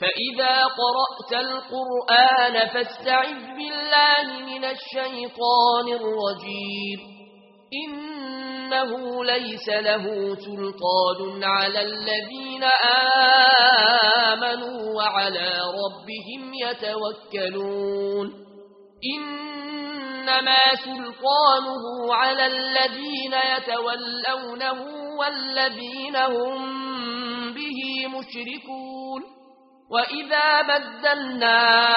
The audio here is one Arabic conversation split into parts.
فإذا قرأت القرآن فاستعذ بالله من الشيطان الرجيم إنه ليس له سلطان على الذين آمنوا وعلى ربهم يتوكلون إنما سلطانه على الذين يتولونه والذين هم به مشركون وإذا بدلنا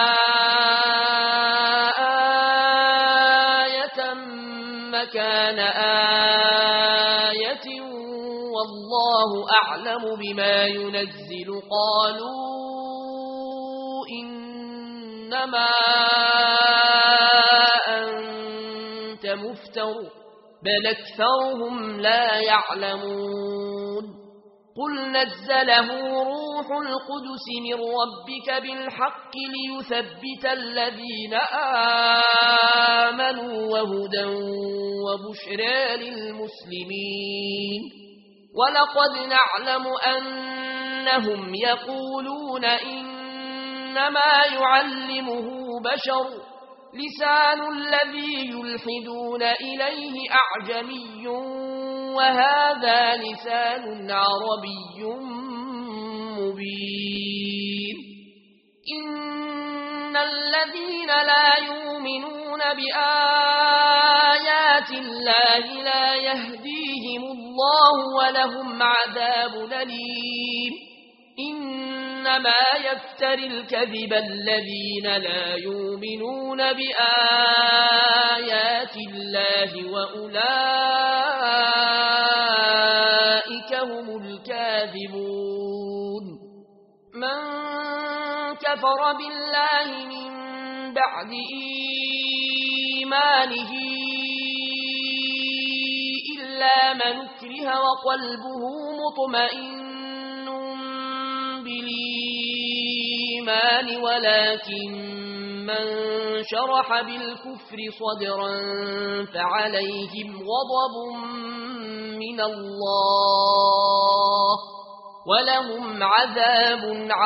آية مكان آية والله أعلم بما ينزل قالوا إنما أنت مفتر بل أكثرهم لا يعلمون قل نزله روح القدس من ربك بالحق ليثبت الذين آمنوا وهدى وبشرى للمسلمين ولقد نعلم أنهم يقولون إنما يعلمه بشر لسان الذي يلحدون إليه أعجمي وهذا لسان عربي مبين إن الذين لا يؤمنون بآيات الله لا يهديهم الله ولهم عذاب أليم إنما يفتري الكذب الذين لا يؤمنون بآيات الله وأولئك هم الكاذبون من كفر بالله من بعد إيمانه إلا من أكره وقلبه مطمئن بالإيمان ولكن من شرح بالكفر صدرا فعليهم غضب من الله ولهم عذاب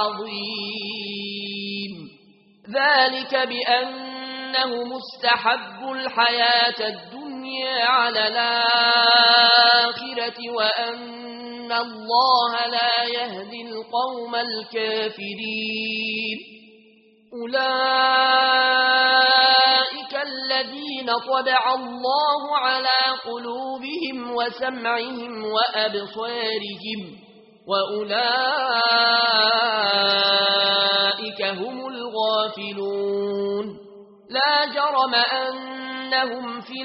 عظيم ذلك بأنهم استحبوا الحياة الدنيا على الآخرة وأن الله لا يهدي القوم الكافرين أولئك الذين طبع الله على قلوبهم وسمعهم وأبصارهم وأولئك هم الغافلون لا جرم أنهم في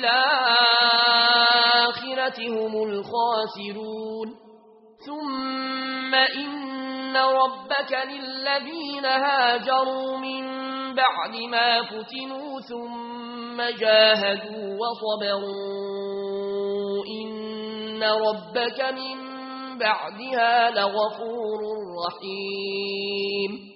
الآخرة هم الخاسرون ثم إن ربك للذين هاجروا من بعد ما فتنوا ثم جاهدوا وصبروا إن ربك من بعدها لغفور رحيم